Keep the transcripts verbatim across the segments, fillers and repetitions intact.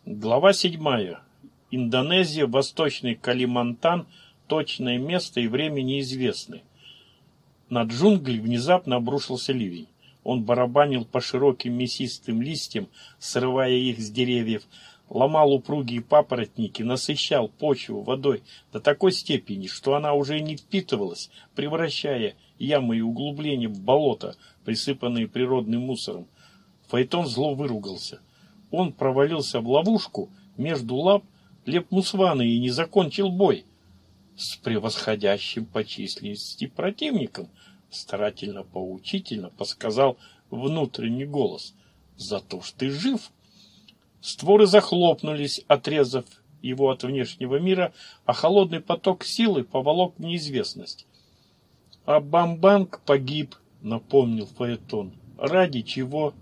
Глава седьмая. Индонезия, Восточный Калимантан, точное место и время неизвестны. На джунгли внезапно обрушился ливень. Он барабанил по широким мясистым листьям, срывая их с деревьев, ломал упругие папоротники, насыщал почву водой до такой степени, что она уже не впитывалась, превращая ямы и углубления в болото, присыпанные природным мусором. Фаэтон зло выругался. Он провалился в ловушку между лап Лепмусвана и не закончил бой с превосходящим по численности противником, старательно поучительно подсказал внутренний голос. «Зато ж ты жив!» Створы захлопнулись, отрезав его от внешнего мира, а холодный поток силы поволок в неизвестность. «А Бамбанг погиб», — напомнил Фаэтон. «Ради чего?»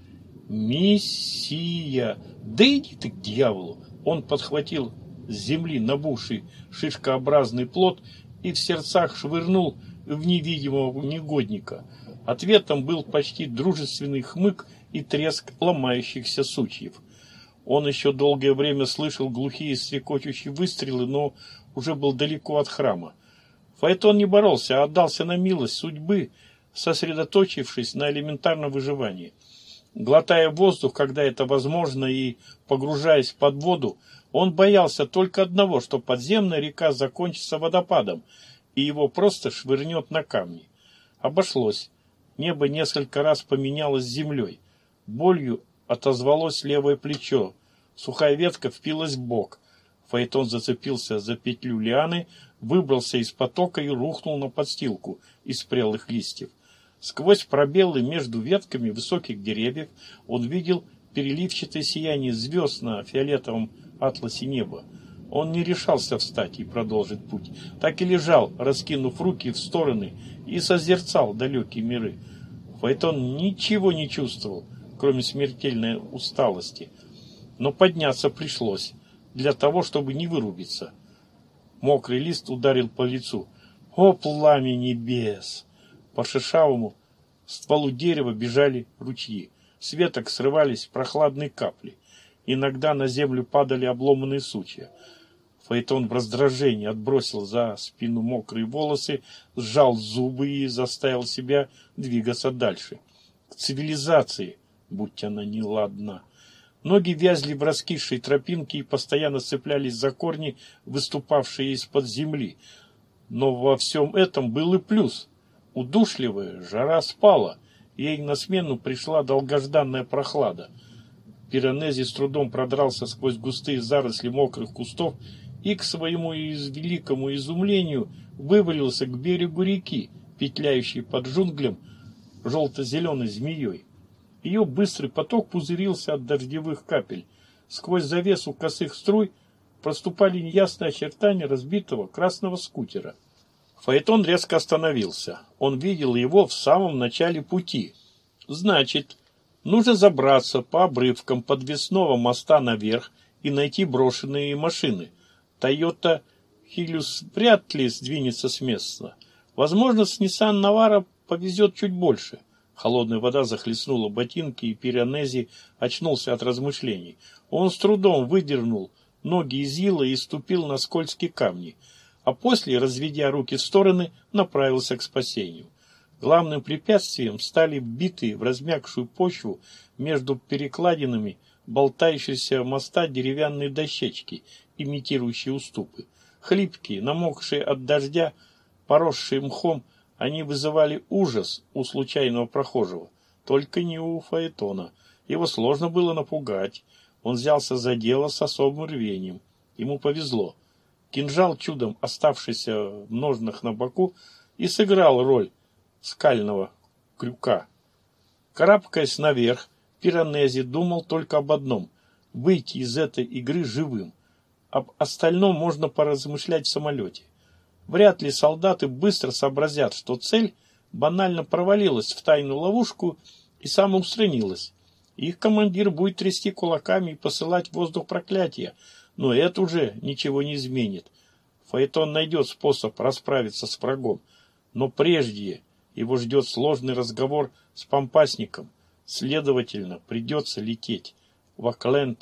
«Миссия! Да иди ты к дьяволу!» Он подхватил с земли набухший шишкообразный плод и в сердцах швырнул в невидимого негодника. Ответом был почти дружественный хмык и треск ломающихся сучьев. Он еще долгое время слышал глухие стрекочущие выстрелы, но уже был далеко от храма. Фаэтон не боролся, а отдался на милость судьбы, сосредоточившись на элементарном выживании. Глотая воздух, когда это возможно, и погружаясь под воду, он боялся только одного, что подземная река закончится водопадом, и его просто швырнет на камни. Обошлось. Небо несколько раз поменялось с землей. Болью отозвалось левое плечо. Сухая ветка впилась в бок. Фаэтон зацепился за петлю лианы, выбрался из потока и рухнул на подстилку из прелых листьев. Сквозь пробелы между ветками высоких деревьев он видел переливчатое сияние звезд на фиолетовом атласе неба. Он не решался встать и продолжить путь. Так и лежал, раскинув руки в стороны, и созерцал далекие миры. Фаэтон ничего не чувствовал, кроме смертельной усталости. Но подняться пришлось, для того, чтобы не вырубиться. Мокрый лист ударил по лицу. «О, пламя небес!» По шершавому стволу дерева бежали ручьи. С веток срывались прохладные капли. Иногда на землю падали обломанные сучья. Фаэтон в раздражении отбросил за спину мокрые волосы, сжал зубы и заставил себя двигаться дальше. К цивилизации, будь она неладна. Ноги вязли в раскисшей тропинке и постоянно цеплялись за корни, выступавшие из-под земли. Но во всем этом был и плюс. Удушливая жара спала, ей на смену пришла долгожданная прохлада. Пиранези с трудом продрался сквозь густые заросли мокрых кустов и, к своему из великому изумлению, вывалился к берегу реки, петляющей под джунглем желто-зеленой змеей. Ее быстрый поток пузырился от дождевых капель. Сквозь завесу косых струй проступали неясные очертания разбитого красного скутера. Фаэтон резко остановился. Он видел его в самом начале пути. Значит, нужно забраться по обрывкам подвесного моста наверх и найти брошенные машины. Тойота Хилюс вряд ли сдвинется с места. Возможно, с Ниссан Навара повезет чуть больше. Холодная вода захлестнула ботинки, и Пиранези очнулся от размышлений. Он с трудом выдернул ноги из ила и ступил на скользкие камни, а после, разведя руки в стороны, направился к спасению. Главным препятствием стали вбитые в размягшую почву между перекладинами болтающиеся моста деревянные дощечки, имитирующие уступы. Хлипкие, намокшие от дождя, поросшие мхом, они вызывали ужас у случайного прохожего. Только не у Фаэтона. Его сложно было напугать. Он взялся за дело с особым рвением. Ему повезло. Кинжал, чудом оставшийся в ножнах на боку, и сыграл роль скального крюка. Карабкаясь наверх, Пиранези думал только об одном — выйти из этой игры живым. Об остальном можно поразмышлять в самолете. Вряд ли солдаты быстро сообразят, что цель банально провалилась в тайную ловушку и самоустранилась. Их командир будет трясти кулаками и посылать в воздух проклятия, но это уже ничего не изменит. Фаэтон найдет способ расправиться с врагом, но прежде его ждет сложный разговор с пампасником. Следовательно, придется лететь в Окленд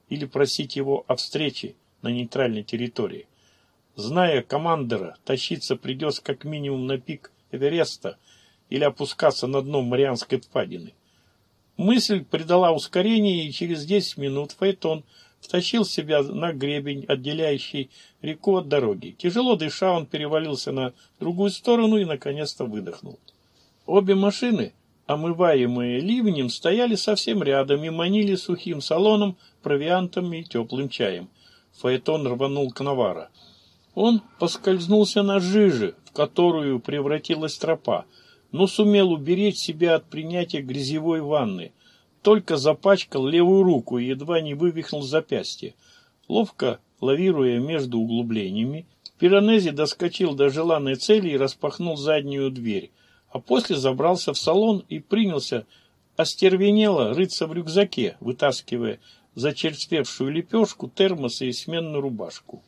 или просить его о встрече на нейтральной территории. Зная командора, тащиться придется как минимум на пик Эвереста или опускаться на дно Марианской впадины. Мысль придала ускорение, и через десять минут фаэтон втащил себя на гребень, отделяющий реку от дороги. Тяжело дыша, он перевалился на другую сторону и наконец-то выдохнул. Обе машины, омываемые ливнем, стояли совсем рядом и манили сухим салоном, провиантом и теплым чаем. Фаэтон рванул к Навара. Он поскользнулся на жиже, в которую превратилась тропа, но сумел уберечь себя от принятия грязевой ванны. Только запачкал левую руку и едва не вывихнул запястье. Ловко лавируя между углублениями, Пиранези доскочил до желанной цели и распахнул заднюю дверь, а после забрался в салон и принялся остервенело рыться в рюкзаке, вытаскивая зачерствевшую лепешку, термос и сменную рубашку.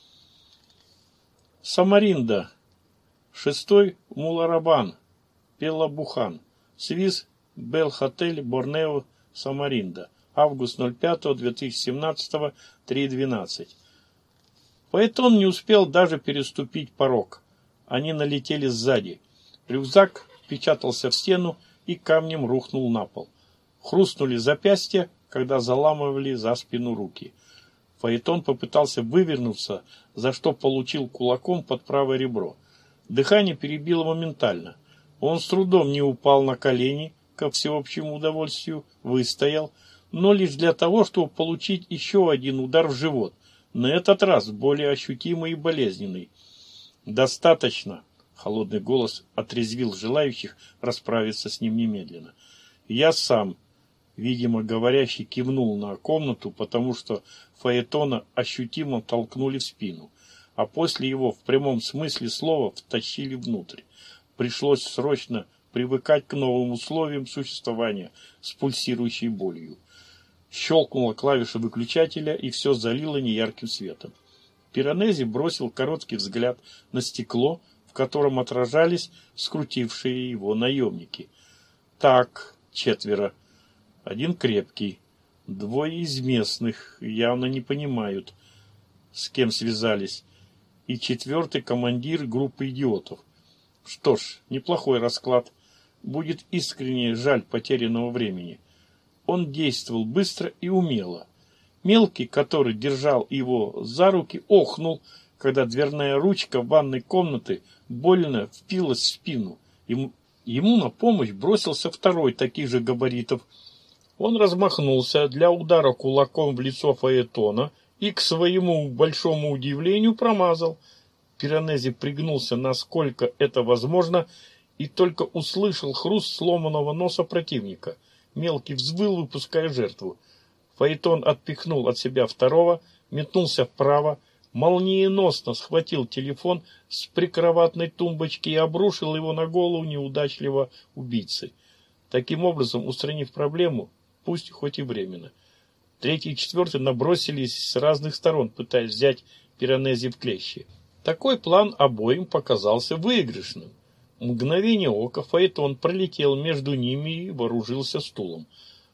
Самаринда. Шестой Муларабан. Пелабухан. Свиз Белхотель Борнео Самаринда. Август ноль пятого две тысячи семнадцатого, три двенадцать. Фаэтон не успел даже переступить порог. Они налетели сзади. Рюкзак впечатался в стену и камнем рухнул на пол. Хрустнули запястья, когда заламывали за спину руки. Фаэтон попытался вывернуться, за что получил кулаком под правое ребро. Дыхание перебило моментально. Он с трудом не упал на колени, ко всеобщему удовольствию, выстоял, но лишь для того, чтобы получить еще один удар в живот, на этот раз более ощутимый и болезненный. «Достаточно!» — холодный голос отрезвил желающих расправиться с ним немедленно. «Я сам!» — видимо, говорящий кивнул на комнату, потому что фаэтона ощутимо толкнули в спину, а после его в прямом смысле слова втащили внутрь. Пришлось срочно привыкать к новым условиям существования с пульсирующей болью. Щелкнула клавиша выключателя, и все залило неярким светом. Пиранези бросил короткий взгляд на стекло, в котором отражались скрутившие его наемники. Так, четверо. Один крепкий. Двое из местных явно не понимают, с кем связались. И четвертый командир группы идиотов. Что ж, неплохой расклад. Будет искренне жаль потерянного времени. Он действовал быстро и умело. Мелкий, который держал его за руки, охнул, когда дверная ручка ванной комнаты больно впилась в спину. Ему, ему на помощь бросился второй таких же габаритов. Он размахнулся для удара кулаком в лицо фаэтона и, к своему большому удивлению, промазал. Пиранези пригнулся, насколько это возможно, и только услышал хруст сломанного носа противника. Мелкий взвыл, выпуская жертву. Фаэтон отпихнул от себя второго, метнулся вправо, молниеносно схватил телефон с прикроватной тумбочки и обрушил его на голову неудачливого убийцы. Таким образом, устранив проблему, пусть хоть и временно. Третий и четвертый набросились с разных сторон, пытаясь взять Пиранези в клещи. Такой план обоим показался выигрышным. В мгновение ока фаэтон пролетел между ними и вооружился стулом.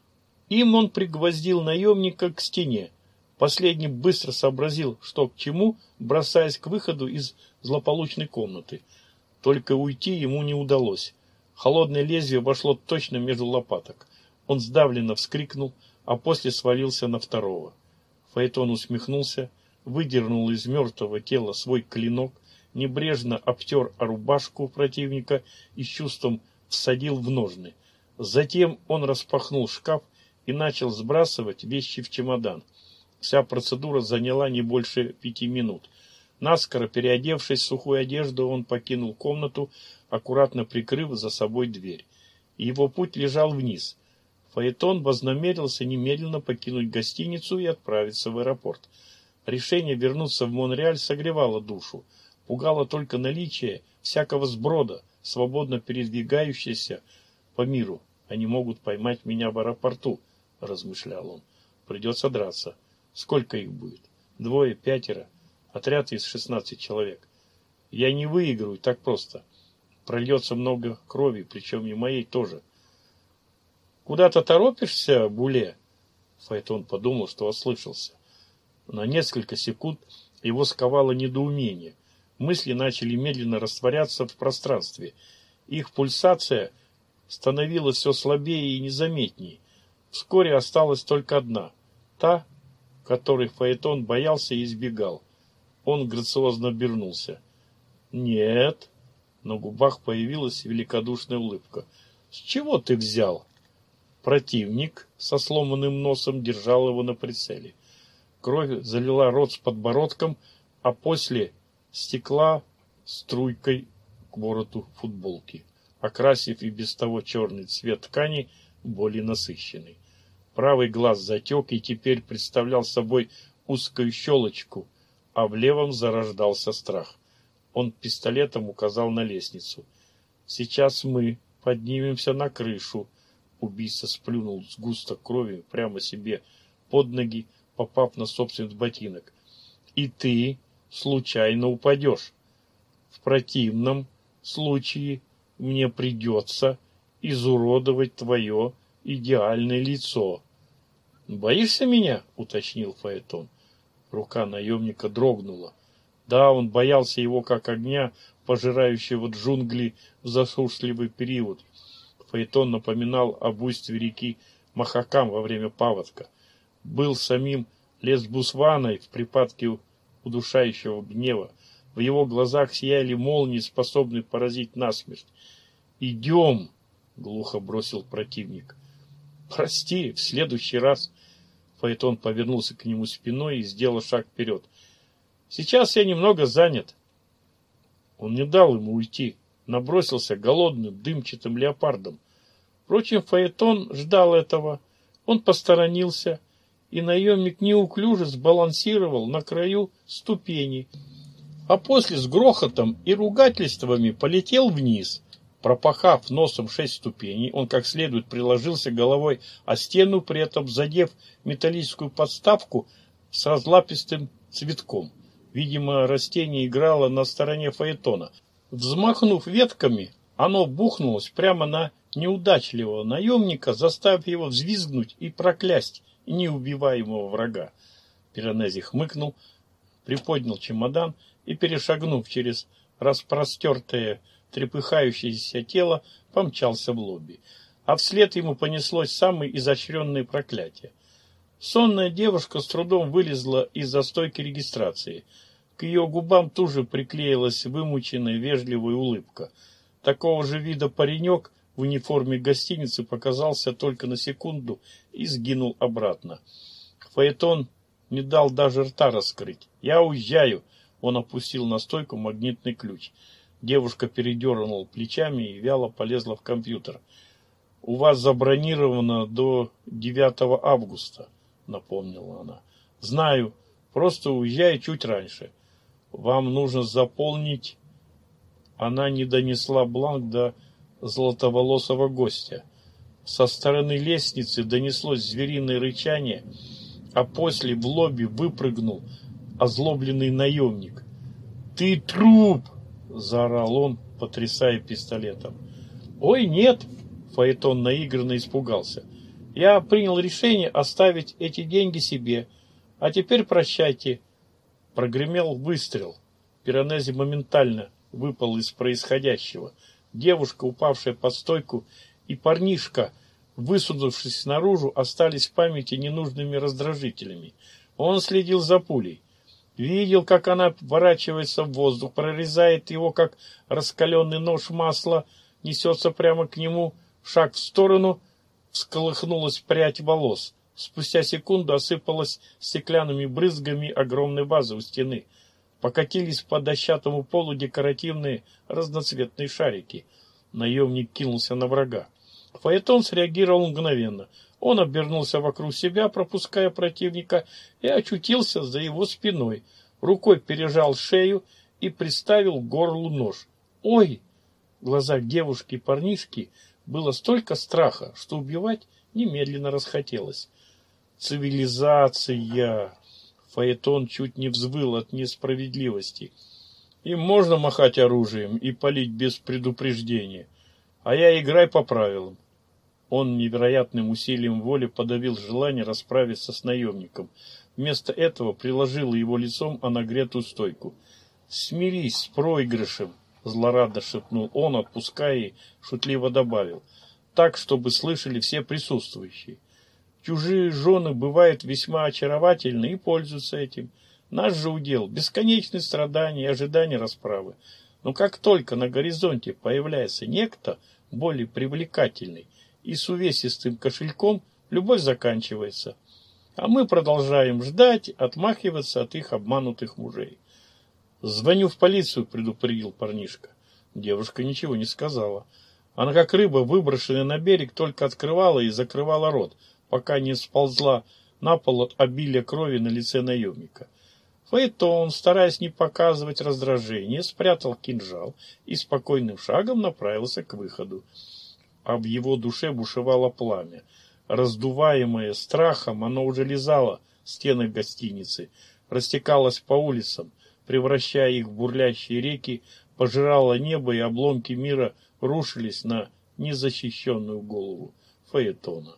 Им он пригвоздил наемника к стене. Последний быстро сообразил, что к чему, бросаясь к выходу из злополучной комнаты. Только уйти ему не удалось. Холодное лезвие вошло точно между лопаток. Он сдавленно вскрикнул, а после свалился на второго. Фаэтон усмехнулся, выдернул из мертвого тела свой клинок, небрежно обтер о рубашку противника и с чувством всадил в ножны. Затем он распахнул шкаф и начал сбрасывать вещи в чемодан. Вся процедура заняла не больше пяти минут. Наскоро переодевшись в сухую одежду, он покинул комнату, аккуратно прикрыв за собой дверь. Его путь лежал вниз. Фаэтон вознамерился немедленно покинуть гостиницу и отправиться в аэропорт. Решение вернуться в Монреаль согревало душу. Пугало только наличие всякого сброда, свободно передвигающегося по миру. Они могут поймать меня в аэропорту, размышлял он. Придется драться. Сколько их будет? Двое, пятеро. Отряд из шестнадцати человек. Я не выиграю так просто. Прольется много крови, причем и моей тоже. Куда-то торопишься, Буле? Фаэтон подумал, что ослышался. На несколько секунд его сковало недоумение. Мысли начали медленно растворяться в пространстве. Их пульсация становилась все слабее и незаметнее. Вскоре осталась только одна, та, которой Фаэтон боялся и избегал. Он грациозно обернулся. «Нет». На губах появилась великодушная улыбка. «С чего ты взял?» Противник со сломанным носом держал его на прицеле. Кровь залила рот с подбородком, а после стекла струйкой к вороту футболки, окрасив и без того черный цвет ткани более насыщенный. Правый глаз затек и теперь представлял собой узкую щелочку, а в левом зарождался страх. Он пистолетом указал на лестницу. «Сейчас мы поднимемся на крышу». Убийца сплюнул сгусток крови прямо себе под ноги, попав на собственный ботинок. «И ты случайно упадешь. В противном случае мне придется изуродовать твое идеальное лицо». «Боишься меня?» — уточнил Фаэтон. Рука наемника дрогнула. Да, он боялся его как огня, пожирающего джунгли в засушливый период. Фаэтон напоминал об устье реки Махакам во время паводка. Был самим Лесбусваной в припадке удушающего гнева. В его глазах сияли молнии, способные поразить насмерть. «Идем!» — глухо бросил противник. «Прости, в следующий раз...» Фаэтон повернулся к нему спиной и сделал шаг вперед. «Сейчас я немного занят». Он не дал ему уйти, набросился голодным, дымчатым леопардом. Впрочем, Фаэтон ждал этого. Он посторонился, и наемник неуклюже сбалансировал на краю ступени, а после с грохотом и ругательствами полетел вниз. Пропахав носом шесть ступеней, он как следует приложился головой о стену, при этом задев металлическую подставку с разлапистым цветком. Видимо, растение играло на стороне Фаэтона. Взмахнув ветками, оно бухнулось прямо на неудачливого наемника, заставив его взвизгнуть и проклясть неубиваемого врага. Пиранези хмыкнул, приподнял чемодан и, перешагнув через распростертое трепыхающееся тело, помчался в лобби. А вслед ему понеслось самое изощренное проклятие. Сонная девушка с трудом вылезла из-за стойки регистрации. К ее губам тут же приклеилась вымученная вежливая улыбка. Такого же вида паренек в униформе гостиницы показался только на секунду и сгинул обратно. Фаэтон не дал даже рта раскрыть. «Я уезжаю!» Он опустил на стойку магнитный ключ. Девушка передернула плечами и вяло полезла в компьютер. «У вас забронировано до девятого августа», — напомнила она. «Знаю, просто уезжаю чуть раньше. Вам нужно заполнить...» Она не донесла бланк до золотоволосого гостя. Со стороны лестницы донеслось звериное рычание, а после в лобби выпрыгнул озлобленный наемник. «Ты труп!» — заорал он, потрясая пистолетом. «Ой, нет!» — Фаэтон наигранно испугался. «Я принял решение оставить эти деньги себе. А теперь прощайте». Прогремел выстрел. Пиранези моментально выпал из происходящего. Девушка, упавшая под стойку, и парнишка, высунувшись наружу, остались в памяти ненужными раздражителями. Он следил за пулей. Видел, как она поворачивается в воздух, прорезает его, как раскаленный нож масла, несется прямо к нему, шаг в сторону, всколыхнулась прядь волос. Спустя секунду осыпалась стеклянными брызгами огромной вазы у стены. Покатились по дощатому полу декоративные разноцветные шарики. Наемник кинулся на врага. Фаэтон среагировал мгновенно. Он обернулся вокруг себя, пропуская противника, и очутился за его спиной. Рукой пережал шею и приставил к горлу нож. «Ой!» В глазах девушки и парнишки было столько страха, что убивать немедленно расхотелось. «Цивилизация!» Фаэтон чуть не взвыл от несправедливости. «Им можно махать оружием и палить без предупреждения, а я играй по правилам». Он невероятным усилием воли подавил желание расправиться с наемником. Вместо этого приложил его лицом о нагретую стойку. «Смирись с проигрышем», — злорадно шепнул он, отпуская и шутливо добавил, так, чтобы слышали все присутствующие. «Чужие жены бывают весьма очаровательны и пользуются этим. Наш же удел — бесконечные страдания и ожидание расправы. Но как только на горизонте появляется некто более привлекательный и с увесистым кошельком, любовь заканчивается. А мы продолжаем ждать, отмахиваться от их обманутых мужей». «Звоню в полицию», — предупредил парнишка. Девушка ничего не сказала. Она, как рыба, выброшенная на берег, только открывала и закрывала рот, пока не сползла на пол от обилия крови на лице наемника. Фаэтон, стараясь не показывать раздражения, спрятал кинжал и спокойным шагом направился к выходу. А в его душе бушевало пламя. Раздуваемое страхом, оно уже лизало стены гостиницы, растекалось по улицам, превращая их в бурлящие реки, пожирало небо, и обломки мира рушились на незащищенную голову Фаэтона.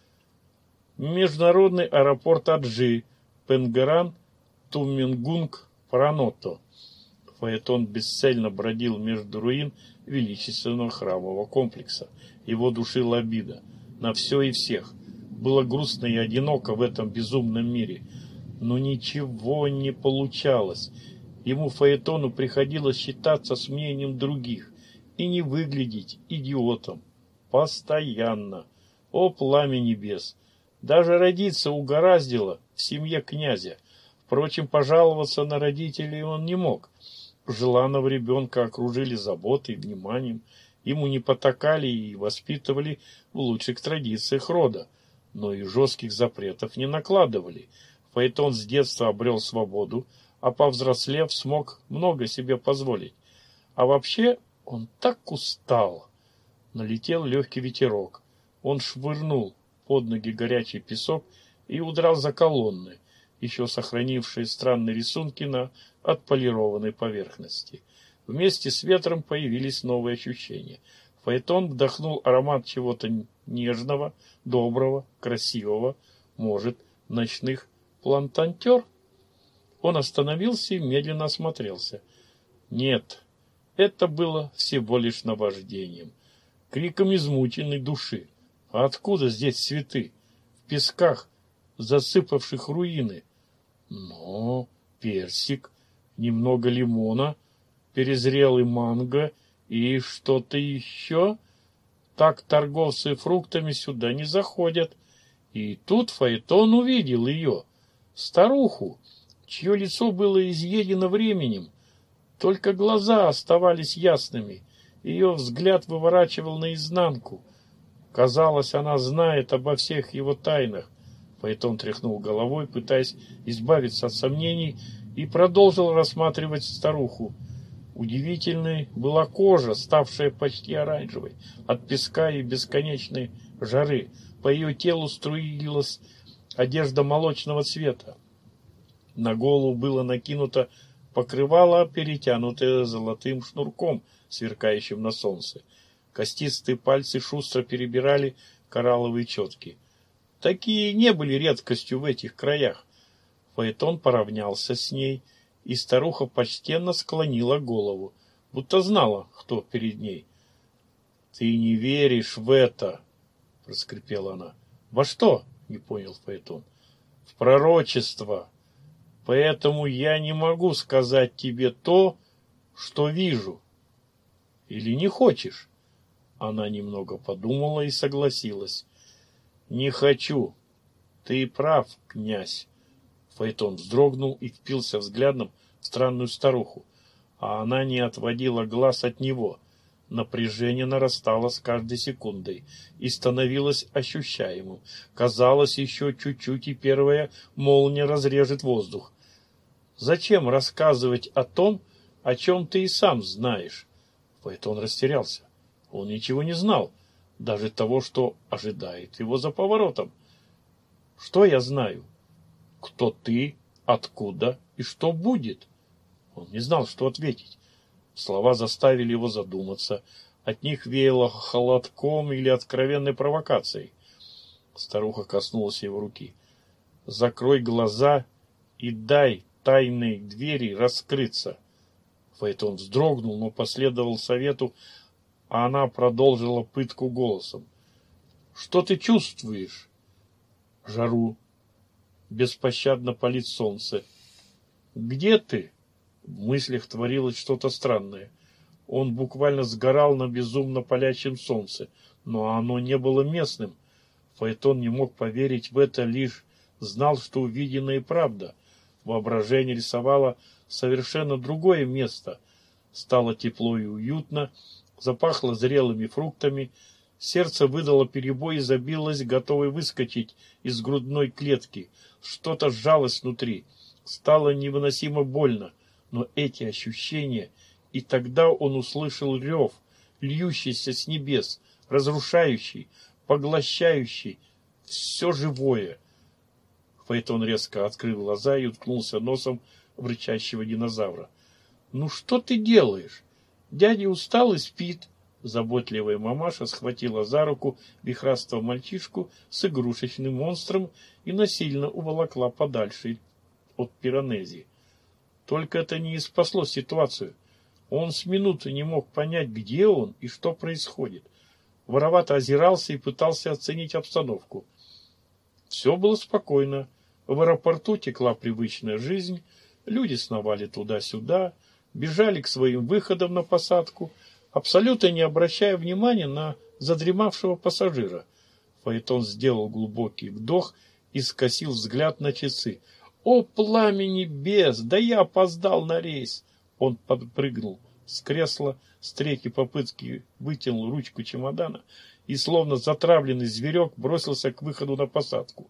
Международный аэропорт Аджи, Пенгеран, Туменгунг, Паранотто. Фаэтон бесцельно бродил между руин величественного храмового комплекса. Его душила обида на все и всех. Было грустно и одиноко в этом безумном мире. Но ничего не получалось. Ему, Фаэтону, приходилось считаться с мнением других и не выглядеть идиотом. Постоянно. О, пламя небес! Даже родиться угораздило в семье князя. Впрочем, пожаловаться на родителей он не мог. Желанного ребенка окружили заботой и вниманием. Ему не потакали и воспитывали в лучших традициях рода. Но и жестких запретов не накладывали. Фаэтон с детства обрел свободу, а повзрослев смог много себе позволить. А вообще он так устал. Налетел легкий ветерок. Он швырнул под ноги горячий песок и удрал за колонны, еще сохранившие странные рисунки на отполированной поверхности. Вместе с ветром появились новые ощущения. Фаэтон вдохнул аромат чего-то нежного, доброго, красивого, может, ночных плантантер? Он остановился и медленно осмотрелся. Нет, это было всего лишь наваждением, криком измученной души. А откуда здесь цветы? В песках, засыпавших руины. Но персик, немного лимона, перезрелый манго и что-то еще. Так торговцы фруктами сюда не заходят. И тут Фаэтон увидел ее, старуху, чье лицо было изъедено временем. Только глаза оставались ясными. Ее взгляд выворачивал наизнанку. Казалось, она знает обо всех его тайнах. Фаэтон тряхнул головой, пытаясь избавиться от сомнений, и продолжил рассматривать старуху. Удивительной была кожа, ставшая почти оранжевой от песка и бесконечной жары. По ее телу струилась одежда молочного цвета. На голову было накинуто покрывало, перетянутое золотым шнурком, сверкающим на солнце. Костистые пальцы шустро перебирали коралловые четки. Такие не были редкостью в этих краях. Фаэтон поравнялся с ней, и старуха почтенно склонила голову, будто знала, кто перед ней. — Ты не веришь в это, — проскрипела она. — Во что? — не понял Фаэтон. — В пророчество. Поэтому я не могу сказать тебе то, что вижу. Или не хочешь? Она немного подумала и согласилась. Не хочу. Ты прав, князь. Фаэтон вздрогнул и впился взглядом в странную старуху, а она не отводила глаз от него. Напряжение нарастало с каждой секундой и становилось ощущаемым. Казалось, еще чуть-чуть, и первая молния разрежет воздух. Зачем рассказывать о том, о чем ты и сам знаешь? Фаэтон растерялся. Он ничего не знал, даже того, что ожидает его за поворотом. Что я знаю? Кто ты, откуда и что будет? Он не знал, что ответить. Слова заставили его задуматься. От них веяло холодком или откровенной провокацией. Старуха коснулась его руки. «Закрой глаза и дай тайной двери раскрыться». Фаэтон вздрогнул, но последовал совету, а она продолжила пытку голосом. «Что ты чувствуешь?» «Жару. Беспощадно палит солнце». «Где ты?» В мыслях творилось что-то странное. Он буквально сгорал на безумно палящем солнце, но оно не было местным. Фаэтон не мог поверить в это, лишь знал, что увиденное правда. Воображение рисовало совершенно другое место. Стало тепло и уютно, запахло зрелыми фруктами, сердце выдало перебой и забилось, готовое выскочить из грудной клетки. Что-то сжалось внутри, стало невыносимо больно, но эти ощущения... И тогда он услышал рев, льющийся с небес, разрушающий, поглощающий все живое. Фаэтон резко открыл глаза и уткнулся носом в рычащего динозавра. «Ну что ты делаешь? Дядя устал и спит». Заботливая мамаша схватила за руку вихрастого мальчишку с игрушечным монстром и насильно уволокла подальше от Пиранези. Только это не спасло ситуацию. Он с минуты не мог понять, где он и что происходит. Воровато озирался и пытался оценить обстановку. Все было спокойно. В аэропорту текла привычная жизнь, люди сновали туда-сюда, бежали к своим выходам на посадку, абсолютно не обращая внимания на задремавшего пассажира. Фаэтон сделал глубокий вдох и скосил взгляд на часы. «О, пламя небес! Да я опоздал на рейс!» Он подпрыгнул с кресла, с третьей попытки вытянул ручку чемодана и, словно затравленный зверек, бросился к выходу на посадку.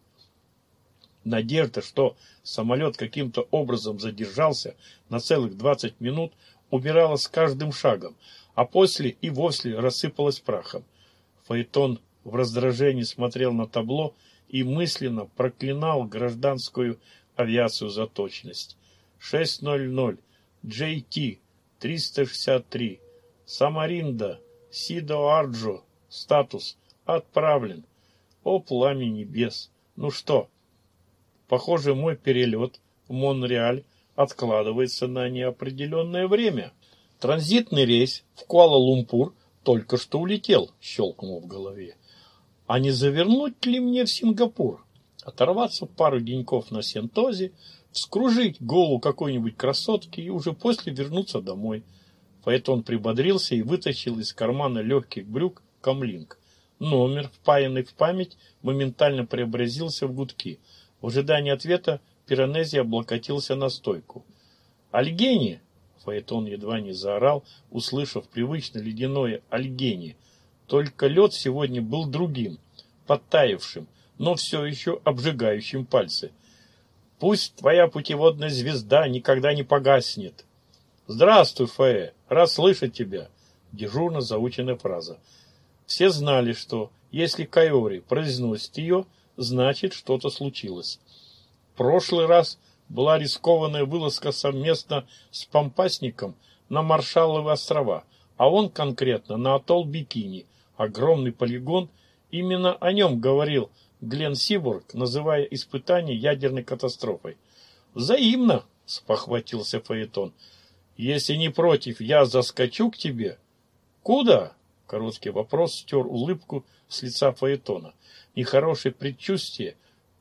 Надежда, что самолет каким-то образом задержался на целых двадцать минут, умирала с каждым шагом, а после и вовсе рассыпалась прахом. Фаэтон в раздражении смотрел на табло и мысленно проклинал гражданскую авиацию за точность. шесть ноль ноль. джей ти триста шестьдесят три. Самаринда. Сидо Арджо. Статус. Отправлен. О, пламя небес. Ну что? Похоже, мой перелет в Монреаль откладывается на неопределенное время. Транзитный рейс в Куала-Лумпур только что улетел, щелкнул в голове. А не завернуть ли мне в Сингапур? Оторваться пару деньков на Сентозе, вскружить голову какой-нибудь красотки и уже после вернуться домой. Фаэтон прибодрился и вытащил из кармана легких брюк камлинг. Номер, впаянный в память, моментально преобразился в гудки. В ожидании ответа Пиранези облокотился на стойку. «Альгени!» Фаэтон едва не заорал, услышав привычно ледяное «Альгени». Только лед сегодня был другим, подтаявшим, но все еще обжигающим пальцы. «Пусть твоя путеводная звезда никогда не погаснет». «Здравствуй, Фае, рад слышать тебя», — дежурно заученная фраза. Все знали, что если Кайори произносит ее, значит, что-то случилось. В прошлый раз была рискованная вылазка совместно с Помпасником на Маршалловы острова, а он конкретно на атолл Бикини, огромный полигон. Именно о нем говорил Глен Сиборг, называя испытание ядерной катастрофой. «Взаимно», — спохватился Фаэтон. «Если не против, я заскочу к тебе». «Куда?» — короткий вопрос стер улыбку с лица Фаэтона. Нехорошие предчувствия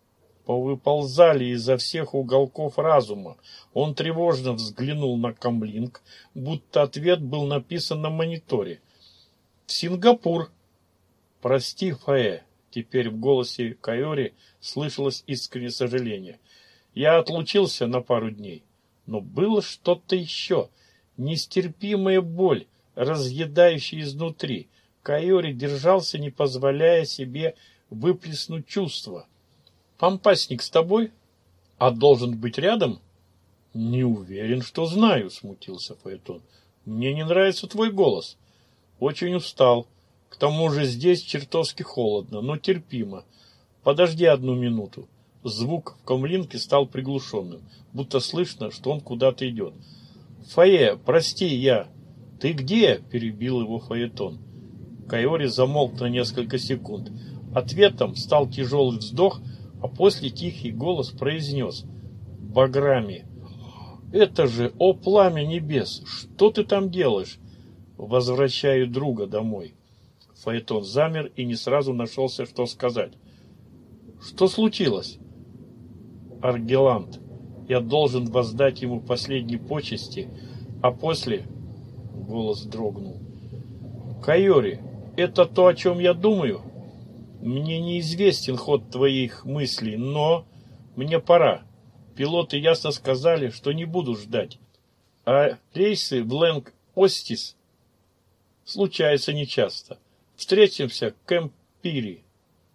повыползали изо всех уголков разума. Он тревожно взглянул на камлинг, будто ответ был написан на мониторе. «В Сингапур». «Прости, Фае», — теперь в голосе Кайори слышалось искреннее сожаление. «Я отлучился на пару дней, но было что-то еще, нестерпимая боль, разъедающая изнутри». Кайори держался, не позволяя себе выплеснуть чувства. «Помпасник с тобой? А должен быть рядом?» «Не уверен, что знаю», — смутился Фаэтон. «Мне не нравится твой голос. Очень устал. К тому же здесь чертовски холодно, но терпимо. Подожди одну минуту». Звук в камлинке стал приглушенным, будто слышно, что он куда-то идет. «Фае, прости, я...» «Ты где?» – перебил его Фаэтон. Кайори замолк на несколько секунд. Ответом стал тяжелый вздох, а после тихий голос произнес: «Баграми». «Это же, о пламя небес! Что ты там делаешь?» «Возвращаю друга домой». Фаэтон замер и не сразу нашелся, что сказать. «Что случилось?» «Аргелант. Я должен воздать ему последние почести, а после...» Голос дрогнул. «Кайори, это то, о чем я думаю? Мне неизвестен ход твоих мыслей, но мне пора. Пилоты ясно сказали, что не буду ждать. А рейсы в Лэнг-Остис случаются нечасто. Встретимся к Эмпири».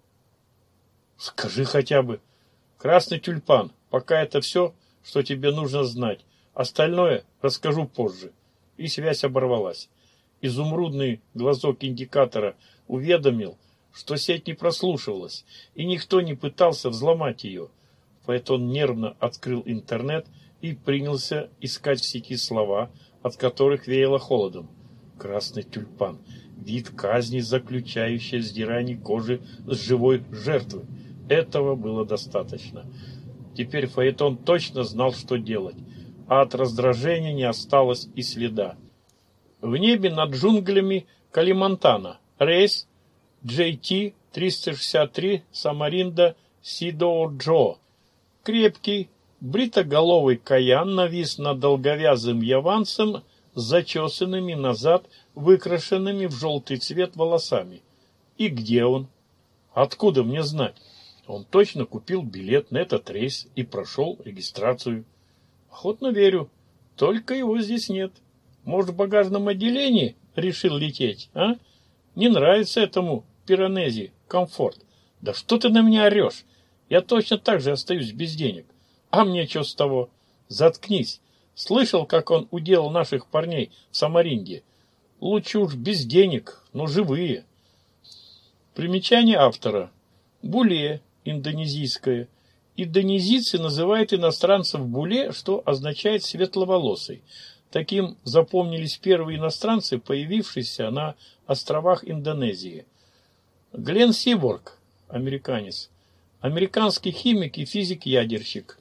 «Скажи хотя бы, красный тюльпан, пока это все, что тебе нужно знать. Остальное расскажу позже». И связь оборвалась. Изумрудный глазок индикатора уведомил, что сеть не прослушивалась, и никто не пытался взломать ее. Фаэтон нервно открыл интернет и принялся искать в сети слова, от которых веяло холодом. Красный тюльпан. Вид казни, заключающий сдирание кожи с живой жертвы. Этого было достаточно. Теперь Фаэтон точно знал, что делать, а от раздражения не осталось и следа. В небе над джунглями Калимантана. Рейс джей ти триста шестьдесят три Самаринда Сидоджо. Крепкий, бритоголовый Каян навис над долговязым яванцем с зачесанными назад, выкрашенными в желтый цвет волосами. И где он? Откуда мне знать? Он точно купил билет на этот рейс и прошел регистрацию. Охотно верю, только его здесь нет. Может, в багажном отделении решил лететь, а? Не нравится этому Пиранези комфорт. Да что ты на меня орешь? Я точно так же остаюсь без денег. А мне что с того? Заткнись. Слышал, как он уделал наших парней в Самаринде? Лучше уж без денег, но живые. Примечание автора. Буле, индонезийское. Индонезийцы называют иностранцев буле, что означает светловолосый. Таким запомнились первые иностранцы, появившиеся на островах Индонезии. Глен Сиборг, американец. Американский химик и физик-ядерщик.